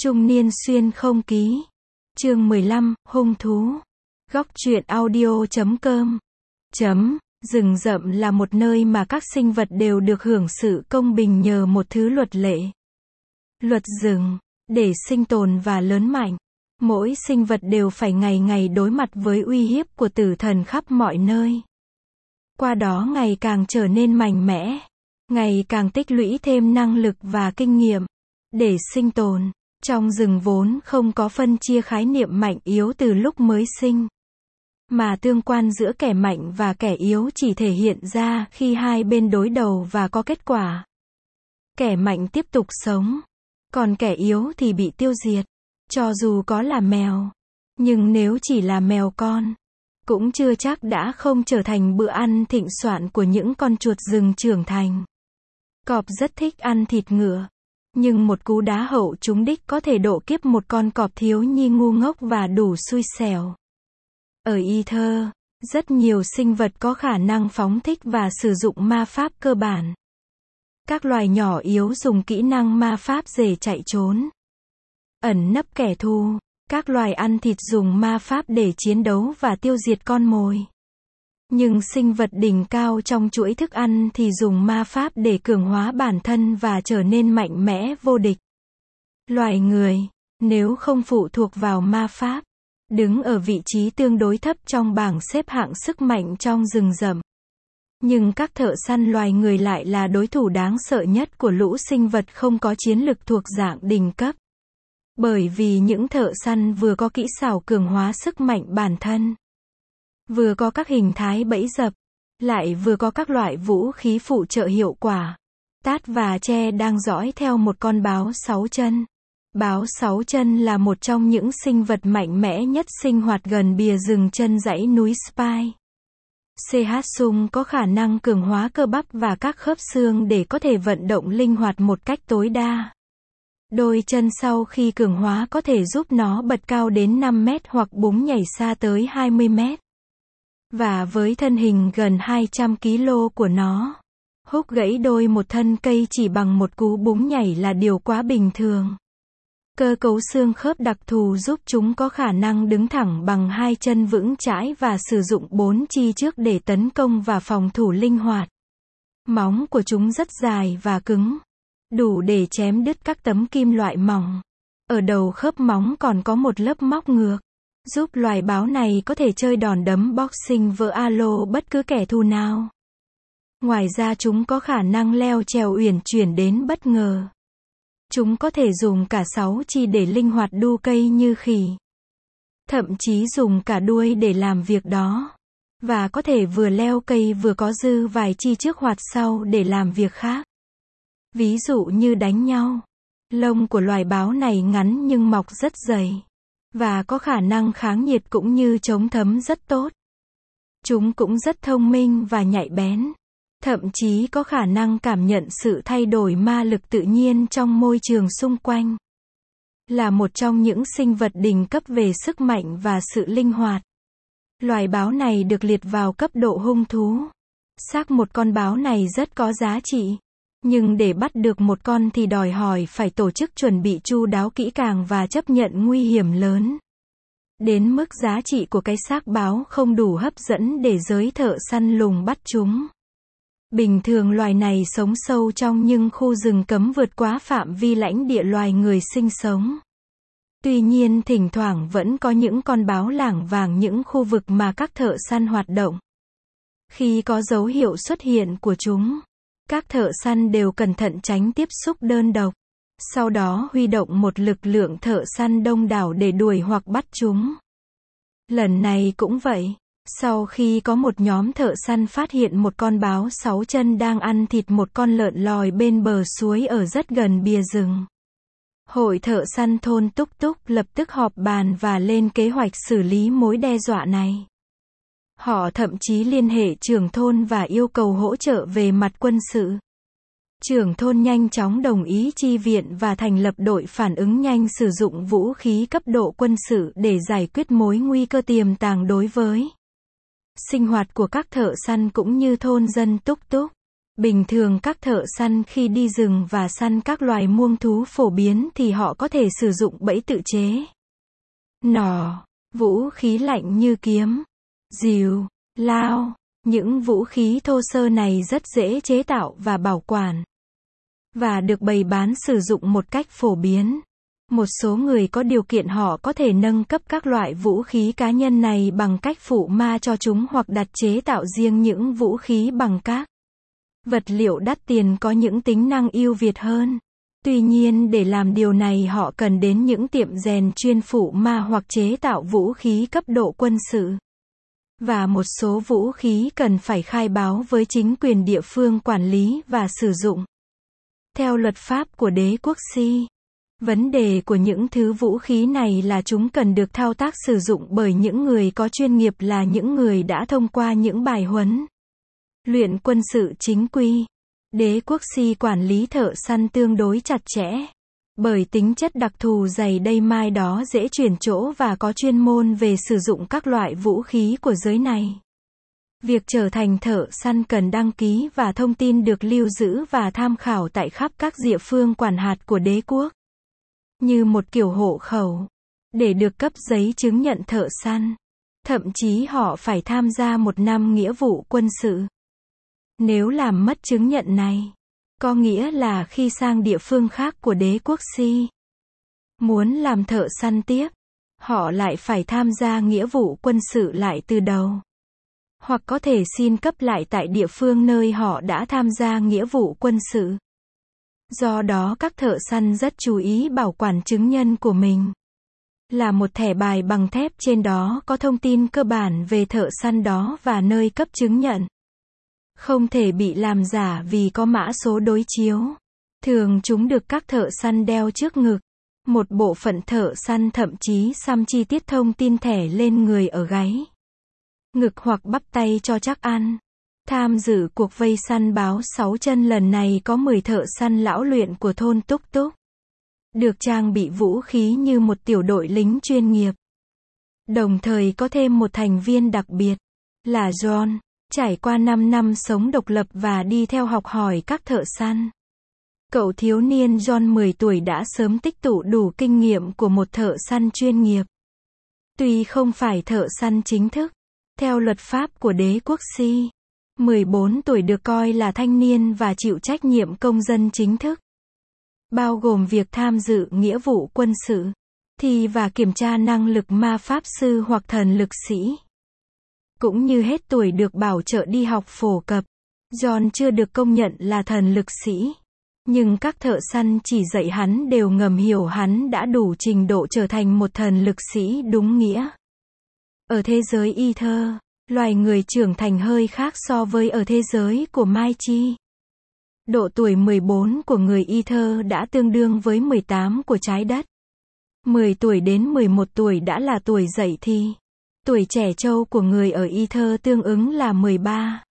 Trung niên xuyên không ký. Chương 15, hung thú. Góc truyện audio.com. Rừng rậm là một nơi mà các sinh vật đều được hưởng sự công bình nhờ một thứ luật lệ. Luật rừng. Để sinh tồn và lớn mạnh, mỗi sinh vật đều phải ngày ngày đối mặt với uy hiếp của tử thần khắp mọi nơi. Qua đó ngày càng trở nên mạnh mẽ, ngày càng tích lũy thêm năng lực và kinh nghiệm. Để sinh tồn, trong rừng vốn không có phân chia khái niệm mạnh yếu từ lúc mới sinh. Mà tương quan giữa kẻ mạnh và kẻ yếu chỉ thể hiện ra khi hai bên đối đầu và có kết quả. Kẻ mạnh tiếp tục sống, còn kẻ yếu thì bị tiêu diệt. Cho dù có là mèo, nhưng nếu chỉ là mèo con, cũng chưa chắc đã không trở thành bữa ăn thịnh soạn của những con chuột rừng trưởng thành. Cọp rất thích ăn thịt ngựa, nhưng một cú đá hậu trúng đích có thể độ kiếp một con cọp thiếu nhi ngu ngốc và đủ xui xẻo. Ở Ether, rất nhiều sinh vật có khả năng phóng thích và sử dụng ma pháp cơ bản. Các loài nhỏ yếu dùng kỹ năng ma pháp để chạy trốn, ẩn nấp kẻ thù. Các loài ăn thịt dùng ma pháp để chiến đấu và tiêu diệt con mồi. Nhưng sinh vật đỉnh cao trong chuỗi thức ăn thì dùng ma pháp để cường hóa bản thân và trở nên mạnh mẽ vô địch. Loài người, nếu không phụ thuộc vào ma pháp, đứng ở vị trí tương đối thấp trong bảng xếp hạng sức mạnh trong rừng rậm. Nhưng các thợ săn loài người lại là đối thủ đáng sợ nhất của lũ sinh vật không có chiến lực thuộc dạng đỉnh cấp. Bởi vì những thợ săn vừa có kỹ xảo cường hóa sức mạnh bản thân, vừa có các hình thái bẫy dập, lại vừa có các loại vũ khí phụ trợ hiệu quả. Tát và tre đang dõi theo một con báo 6 chân. Báo 6 chân là một trong những sinh vật mạnh mẽ nhất sinh hoạt gần bìa rừng chân dãy núi Spy. CH Sung có khả năng cường hóa cơ bắp và các khớp xương để có thể vận động linh hoạt một cách tối đa. Đôi chân sau khi cường hóa có thể giúp nó bật cao đến 5 mét hoặc búng nhảy xa tới 20 mét. Và với thân hình gần 200 kg của nó, húc gãy đôi một thân cây chỉ bằng một cú búng nhảy là điều quá bình thường. Cơ cấu xương khớp đặc thù giúp chúng có khả năng đứng thẳng bằng hai chân vững chãi và sử dụng 4 chi trước để tấn công và phòng thủ linh hoạt. Móng của chúng rất dài và cứng, đủ để chém đứt các tấm kim loại mỏng. Ở đầu khớp móng còn có một lớp móc ngược, giúp loài báo này có thể chơi đòn đấm boxing vỡ alo bất cứ kẻ thù nào. Ngoài ra chúng có khả năng leo trèo uyển chuyển đến bất ngờ. Chúng có thể dùng cả 6 chi để linh hoạt đu cây như khỉ. Thậm chí dùng cả đuôi để làm việc đó. Và có thể vừa leo cây vừa có dư vài chi trước hoặc sau để làm việc khác. Ví dụ như đánh nhau. Lông của loài báo này ngắn nhưng mọc rất dày. Và có khả năng kháng nhiệt cũng như chống thấm rất tốt. Chúng cũng rất thông minh và nhạy bén. Thậm chí có khả năng cảm nhận sự thay đổi ma lực tự nhiên trong môi trường xung quanh. Là một trong những sinh vật đỉnh cấp về sức mạnh và sự linh hoạt. Loài báo này được liệt vào cấp độ hung thú. Xác một con báo này rất có giá trị. Nhưng để bắt được một con thì đòi hỏi phải tổ chức chuẩn bị chu đáo kỹ càng và chấp nhận nguy hiểm lớn. Đến mức giá trị của cái xác báo không đủ hấp dẫn để giới thợ săn lùng bắt chúng. Bình thường loài này sống sâu trong những khu rừng cấm vượt quá phạm vi lãnh địa loài người sinh sống. Tuy nhiên thỉnh thoảng vẫn có những con báo lảng vảng những khu vực mà các thợ săn hoạt động. Khi có dấu hiệu xuất hiện của chúng, các thợ săn đều cẩn thận tránh tiếp xúc đơn độc. Sau đó huy động một lực lượng thợ săn đông đảo để đuổi hoặc bắt chúng. Lần này cũng vậy. Sau khi có một nhóm thợ săn phát hiện một con báo 6 chân đang ăn thịt một con lợn lòi bên bờ suối ở rất gần bìa rừng. Hội thợ săn thôn Túc Túc lập tức họp bàn và lên kế hoạch xử lý mối đe dọa này. Họ thậm chí liên hệ trưởng thôn và yêu cầu hỗ trợ về mặt quân sự. Trưởng thôn nhanh chóng đồng ý chi viện và thành lập đội phản ứng nhanh sử dụng vũ khí cấp độ quân sự để giải quyết mối nguy cơ tiềm tàng đối với sinh hoạt của các thợ săn cũng như thôn dân Túc Túc. Bình thường các thợ săn khi đi rừng và săn các loài muông thú phổ biến thì họ có thể sử dụng bẫy tự chế. Nỏ, vũ khí lạnh như kiếm, rìu, lao. Những vũ khí thô sơ này rất dễ chế tạo và bảo quản, và được bày bán sử dụng một cách phổ biến. Một số người có điều kiện họ có thể nâng cấp các loại vũ khí cá nhân này bằng cách phụ ma cho chúng hoặc đặt chế tạo riêng những vũ khí bằng các vật liệu đắt tiền có những tính năng ưu việt hơn. Tuy nhiên để làm điều này họ cần đến những tiệm rèn chuyên phụ ma hoặc chế tạo vũ khí cấp độ quân sự. Và một số vũ khí cần phải khai báo với chính quyền địa phương quản lý và sử dụng. Theo luật pháp của đế quốc Si, vấn đề của những thứ vũ khí này là chúng cần được thao tác sử dụng bởi những người có chuyên nghiệp, là những người đã thông qua những bài huấn luyện quân sự chính quy. Đế quốc Si quản lý thợ săn tương đối chặt chẽ. Bởi tính chất đặc thù dày đây mai đó dễ chuyển chỗ và có chuyên môn về sử dụng các loại vũ khí của giới này. Việc trở thành thợ săn cần đăng ký và thông tin được lưu giữ và tham khảo tại khắp các địa phương quản hạt của đế quốc. Như một kiểu hộ khẩu. Để được cấp giấy chứng nhận thợ săn. Thậm chí họ phải tham gia 1 năm nghĩa vụ quân sự. Nếu làm mất chứng nhận này, có nghĩa là khi sang địa phương khác của đế quốc Si, muốn làm thợ săn tiếp, họ lại phải tham gia nghĩa vụ quân sự lại từ đầu. Hoặc có thể xin cấp lại tại địa phương nơi họ đã tham gia nghĩa vụ quân sự. Do đó các thợ săn rất chú ý bảo quản chứng nhân của mình. Là một thẻ bài bằng thép, trên đó có thông tin cơ bản về thợ săn đó và nơi cấp chứng nhận. Không thể bị làm giả vì có mã số đối chiếu. Thường chúng được các thợ săn đeo trước ngực. Một bộ phận thợ săn thậm chí xăm chi tiết thông tin thẻ lên người ở gáy, ngực hoặc bắp tay cho chắc ăn. Tham dự cuộc vây săn báo 6 chân lần này có 10 thợ săn lão luyện của thôn Túc Túc. Được trang bị vũ khí như một tiểu đội lính chuyên nghiệp. Đồng thời có thêm một thành viên đặc biệt, là John, trải qua 5 năm sống độc lập và đi theo học hỏi các thợ săn. Cậu thiếu niên John 10 tuổi đã sớm tích tụ đủ kinh nghiệm của một thợ săn chuyên nghiệp. Tuy không phải thợ săn chính thức, theo luật pháp của đế quốc Si, 14 tuổi được coi là thanh niên và chịu trách nhiệm công dân chính thức. Bao gồm việc tham dự nghĩa vụ quân sự, thi và kiểm tra năng lực ma pháp sư hoặc thần lực sĩ. Cũng như hết tuổi được bảo trợ đi học phổ cập. John chưa được công nhận là thần lực sĩ. Nhưng các thợ săn chỉ dạy hắn đều ngầm hiểu hắn đã đủ trình độ trở thành một thần lực sĩ đúng nghĩa. Ở thế giới Ether, loài người trưởng thành hơi khác so với ở thế giới của Mai Chi. Độ tuổi 14 của người Ether đã tương đương với 18 của trái đất. 10 tuổi đến 11 tuổi đã là tuổi dậy thì. Tuổi trẻ trâu của người ở Ether tương ứng là 13.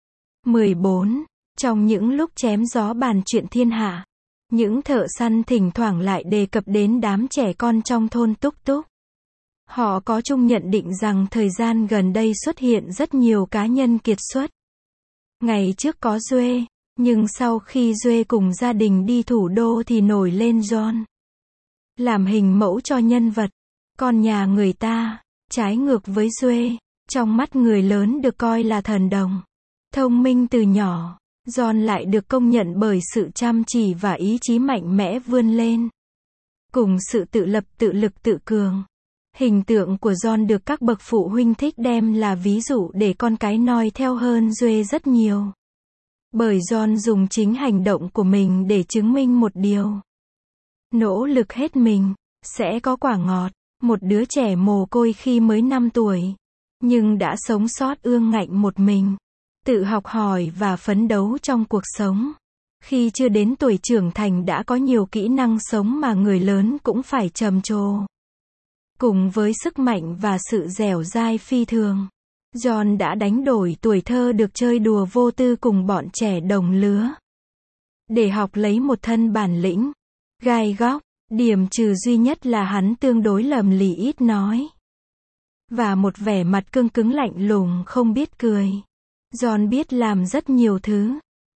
14. Trong những lúc chém gió bàn chuyện thiên hạ, những thợ săn thỉnh thoảng lại đề cập đến đám trẻ con trong thôn Túc Túc. Họ có chung nhận định rằng thời gian gần đây xuất hiện rất nhiều cá nhân kiệt xuất. Ngày trước có Duê, nhưng sau khi Duê cùng gia đình đi thủ đô thì nổi lên John. Làm hình mẫu cho nhân vật, con nhà người ta, trái ngược với Duê, trong mắt người lớn được coi là thần đồng. Thông minh từ nhỏ, John lại được công nhận bởi sự chăm chỉ và ý chí mạnh mẽ vươn lên. Cùng sự tự lập, tự lực, tự cường. Hình tượng của John được các bậc phụ huynh thích đem là ví dụ để con cái noi theo hơn Duê rất nhiều. Bởi John dùng chính hành động của mình để chứng minh một điều. Nỗ lực hết mình, sẽ có quả ngọt. Một đứa trẻ mồ côi khi mới 5 tuổi, nhưng đã sống sót ương ngạnh một mình. Tự học hỏi và phấn đấu trong cuộc sống. Khi chưa đến tuổi trưởng thành đã có nhiều kỹ năng sống mà người lớn cũng phải trầm trồ. Cùng với sức mạnh và sự dẻo dai phi thường, John đã đánh đổi tuổi thơ được chơi đùa vô tư cùng bọn trẻ đồng lứa. Để học lấy một thân bản lĩnh, gai góc, điểm trừ duy nhất là hắn tương đối lầm lì ít nói. Và một vẻ mặt cương cứng lạnh lùng không biết cười. John biết làm rất nhiều thứ.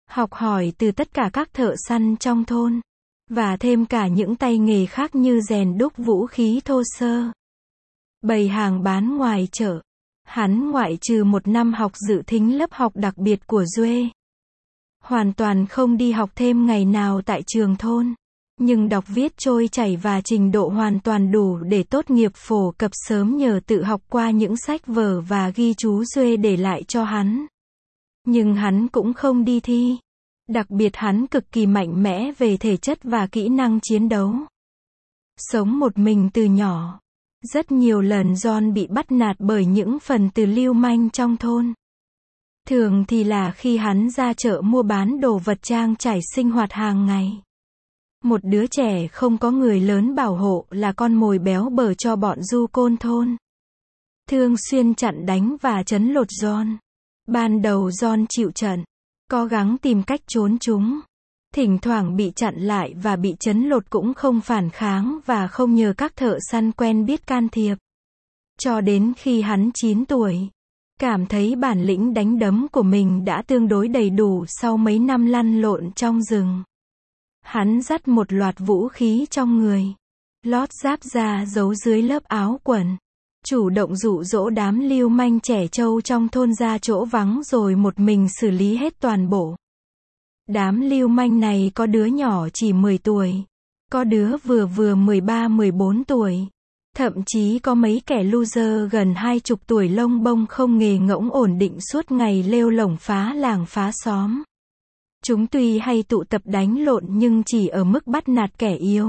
học hỏi từ tất cả các thợ săn trong thôn, và thêm cả những tay nghề khác như rèn đúc vũ khí thô sơ, bày hàng bán ngoài chợ. Hắn ngoại trừ một năm học dự thính lớp học đặc biệt của Duê, hoàn toàn không đi học thêm ngày nào tại trường thôn, nhưng đọc viết trôi chảy và trình độ hoàn toàn đủ để tốt nghiệp phổ cập sớm nhờ tự học qua những sách vở và ghi chú Duê để lại cho hắn. Nhưng hắn cũng không đi thi. Đặc biệt hắn cực kỳ mạnh mẽ về thể chất và kỹ năng chiến đấu. Sống một mình từ nhỏ. Rất nhiều lần John bị bắt nạt bởi những phần tử lưu manh trong thôn. Thường thì là khi hắn ra chợ mua bán đồ vật trang trải sinh hoạt hàng ngày. Một đứa trẻ không có người lớn bảo hộ là con mồi béo bở cho bọn du côn thôn. Thường xuyên chặn đánh và trấn lột John. Ban đầu John chịu trận, cố gắng tìm cách trốn chúng. Thỉnh thoảng bị chặn lại và bị trấn lột cũng không phản kháng và không nhờ các thợ săn quen biết can thiệp. Cho đến khi hắn 9 tuổi, cảm thấy bản lĩnh đánh đấm của mình đã tương đối đầy đủ sau mấy năm lăn lộn trong rừng. Hắn dắt một loạt vũ khí trong người, lót giáp da giấu dưới lớp áo quần, chủ động dụ dỗ đám lưu manh trẻ trâu trong thôn ra chỗ vắng rồi một mình xử lý hết toàn bộ. Đám lưu manh này có đứa nhỏ chỉ 10 tuổi, có đứa vừa 13-14 tuổi, thậm chí có mấy kẻ loser gần 20 tuổi lông bông không nghề ngỗng ổn định suốt ngày lêu lổng phá làng phá xóm. Chúng tuy hay tụ tập đánh lộn nhưng chỉ ở mức bắt nạt kẻ yếu.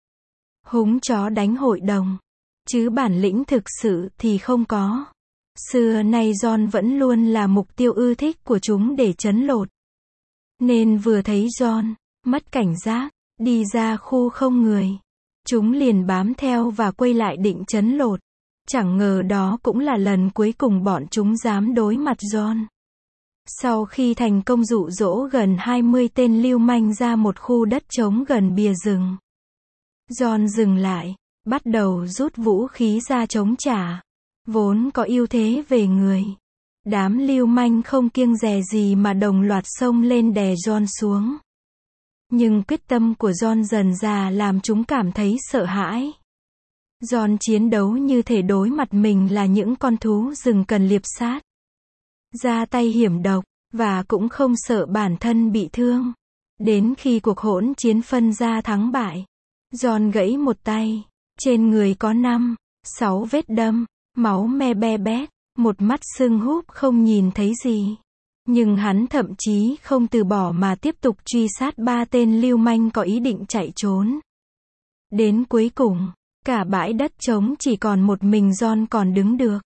Húng chó đánh hội đồng. Chứ bản lĩnh thực sự thì không có. Xưa nay John vẫn luôn là mục tiêu ưa thích của chúng để trấn lột. Nên vừa thấy John mất cảnh giác, đi ra khu không người, chúng liền bám theo và quay lại định trấn lột. Chẳng ngờ đó cũng là lần cuối cùng bọn chúng dám đối mặt John. Sau khi thành công dụ dỗ gần 20 tên lưu manh ra một khu đất trống gần bìa rừng, John dừng lại, bắt đầu rút vũ khí ra chống trả. Vốn có ưu thế về người, đám lưu manh không kiêng dè gì mà đồng loạt xông lên đè John xuống. Nhưng quyết tâm của John dần dà làm chúng cảm thấy sợ hãi. John chiến đấu như thể đối mặt mình là những con thú rừng cần liệp sát, ra tay hiểm độc, và cũng không sợ bản thân bị thương. Đến khi cuộc hỗn chiến phân ra thắng bại, John gãy một tay, trên người có 5-6 vết đâm, máu me be bét, một mắt sưng húp không nhìn thấy gì. Nhưng hắn thậm chí không từ bỏ mà tiếp tục truy sát 3 tên lưu manh có ý định chạy trốn. Đến cuối cùng, cả bãi đất trống chỉ còn một mình John còn đứng được.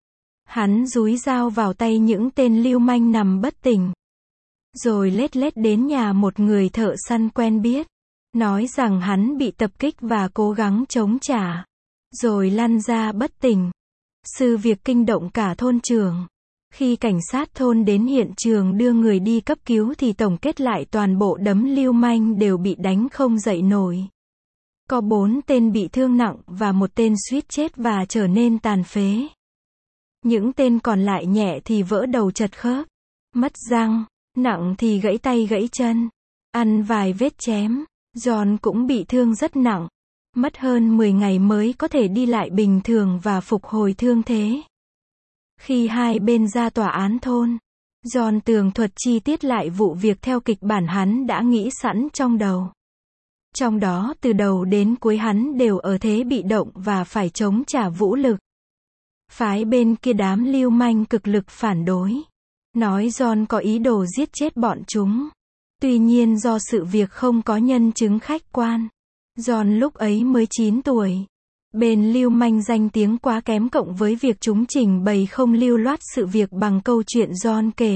Hắn dúi dao vào tay những tên lưu manh nằm bất tỉnh. Rồi lết đến nhà một người thợ săn quen biết, nói rằng hắn bị tập kích và cố gắng chống trả. Rồi lăn ra bất tỉnh. Sự việc kinh động cả thôn trưởng. Khi cảnh sát thôn đến hiện trường đưa người đi cấp cứu thì tổng kết lại toàn bộ đám lưu manh đều bị đánh không dậy nổi. Có 4 tên bị thương nặng và một tên suýt chết và trở nên tàn phế. Những tên còn lại nhẹ thì vỡ đầu chật khớp, mất răng, nặng thì gãy tay gãy chân, ăn vài vết chém. John cũng bị thương rất nặng, mất hơn 10 ngày mới có thể đi lại bình thường và phục hồi thương thế. Khi hai bên ra tòa án thôn, John tường thuật chi tiết lại vụ việc theo kịch bản hắn đã nghĩ sẵn trong đầu. Trong đó từ đầu đến cuối hắn đều ở thế bị động và phải chống trả vũ lực. Phái bên kia đám lưu manh cực lực phản đối, nói John có ý đồ giết chết bọn chúng. Tuy nhiên do sự việc không có nhân chứng khách quan, John lúc ấy mới 9 tuổi. Bên lưu manh danh tiếng quá kém cộng với việc chúng trình bày không lưu loát sự việc bằng câu chuyện John kể.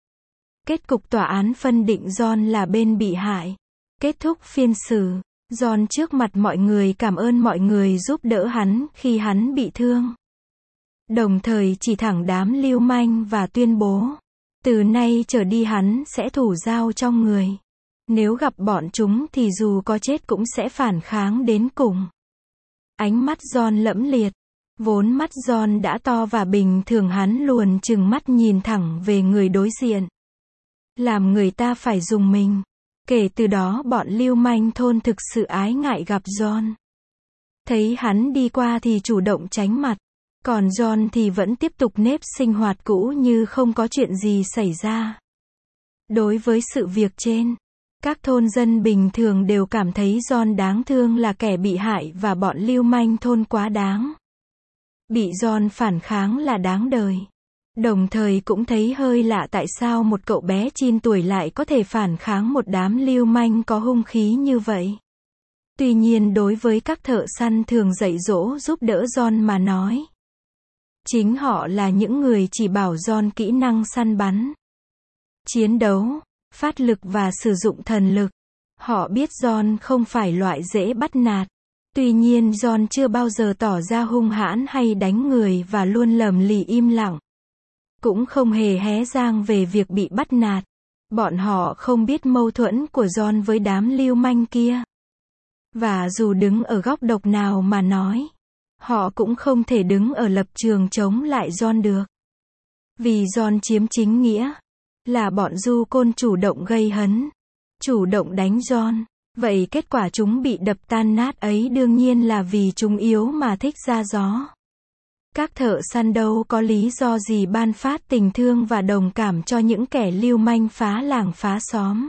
Kết cục tòa án phân định John là bên bị hại. Kết thúc phiên xử, John trước mặt mọi người cảm ơn mọi người giúp đỡ hắn khi hắn bị thương. Đồng thời chỉ thẳng đám lưu manh và tuyên bố, từ nay trở đi hắn sẽ thủ dao trong người. Nếu gặp bọn chúng thì dù có chết cũng sẽ phản kháng đến cùng. Ánh mắt John lẫm liệt. Vốn mắt John đã to và bình thường hắn luồn chừng mắt nhìn thẳng về người đối diện. làm người ta phải rùng mình. Kể từ đó bọn lưu manh thôn thực sự ái ngại gặp John. Thấy hắn đi qua thì chủ động tránh mặt. Còn John thì vẫn tiếp tục nếp sinh hoạt cũ như không có chuyện gì xảy ra. Đối với sự việc trên, các thôn dân bình thường đều cảm thấy John đáng thương là kẻ bị hại và bọn lưu manh thôn quá đáng. Bị John phản kháng là đáng đời. Đồng thời cũng thấy hơi lạ tại sao một cậu bé 9 tuổi lại có thể phản kháng một đám lưu manh có hung khí như vậy. Tuy nhiên đối với các thợ săn thường dạy dỗ giúp đỡ John mà nói, chính họ là những người chỉ bảo John kỹ năng săn bắn, chiến đấu, phát lực và sử dụng thần lực. Họ biết John không phải loại dễ bắt nạt. Tuy nhiên John chưa bao giờ tỏ ra hung hãn hay đánh người và luôn lầm lì im lặng. Cũng không hề hé răng về việc bị bắt nạt. Bọn họ không biết mâu thuẫn của John với đám lưu manh kia. Và dù đứng ở góc độc nào mà nói, họ cũng không thể đứng ở lập trường chống lại John được. Vì John chiếm chính nghĩa, là bọn du côn chủ động gây hấn, chủ động đánh John. Vậy kết quả chúng bị đập tan nát ấy đương nhiên là vì chúng yếu mà thích ra gió. Các thợ săn đâu có lý do gì ban phát tình thương và đồng cảm cho những kẻ lưu manh phá làng phá xóm.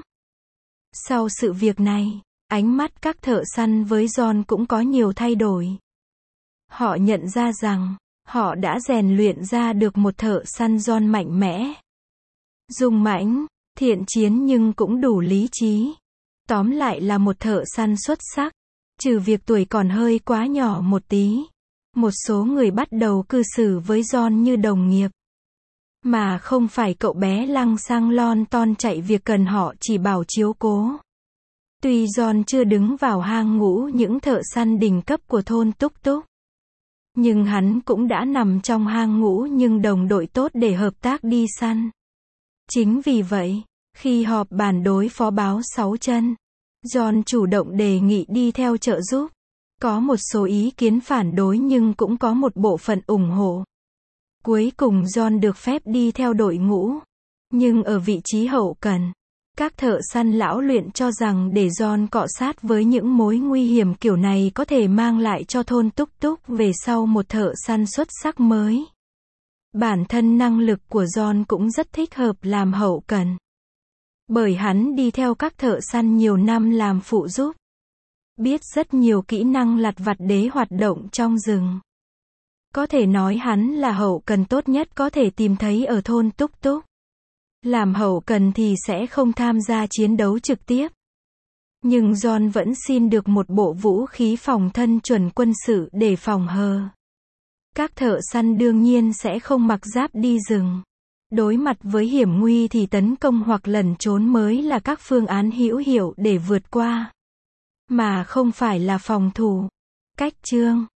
Sau sự việc này, ánh mắt các thợ săn với John cũng có nhiều thay đổi. Họ nhận ra rằng, họ đã rèn luyện ra được một thợ săn John mạnh mẽ, dũng mãnh, thiện chiến nhưng cũng đủ lý trí. Tóm lại là một thợ săn xuất sắc, trừ việc tuổi còn hơi quá nhỏ một tí. Một số người bắt đầu cư xử với John như đồng nghiệp, mà không phải cậu bé lăng xăng lon ton chạy việc cần họ chỉ bảo chiếu cố. Tuy John chưa đứng vào hàng ngũ những thợ săn đỉnh cấp của thôn Túc Túc, nhưng hắn cũng đã nằm trong hàng ngũ nhưng đồng đội tốt để hợp tác đi săn. Chính vì vậy, khi họp bàn đối phó báo 6 chân, John chủ động đề nghị đi theo trợ giúp. Có một số ý kiến phản đối nhưng cũng có một bộ phận ủng hộ. Cuối cùng John được phép đi theo đội ngũ. Nhưng ở vị trí hậu cần, các thợ săn lão luyện cho rằng để John cọ sát với những mối nguy hiểm kiểu này có thể mang lại cho thôn Túc Túc về sau một thợ săn xuất sắc mới. Bản thân năng lực của John cũng rất thích hợp làm hậu cần. Bởi hắn đi theo các thợ săn nhiều năm làm phụ giúp. Biết rất nhiều kỹ năng lặt vặt để hoạt động trong rừng. Có thể nói hắn là hậu cần tốt nhất có thể tìm thấy ở thôn Túc Túc. Làm hậu cần thì sẽ không tham gia chiến đấu trực tiếp. Nhưng John vẫn xin được một bộ vũ khí phòng thân chuẩn quân sự để phòng hờ. Các thợ săn đương nhiên sẽ không mặc giáp đi rừng. Đối mặt với hiểm nguy thì tấn công hoặc lẩn trốn mới là các phương án hữu hiệu để vượt qua. Mà không phải là phòng thủ. Cách chương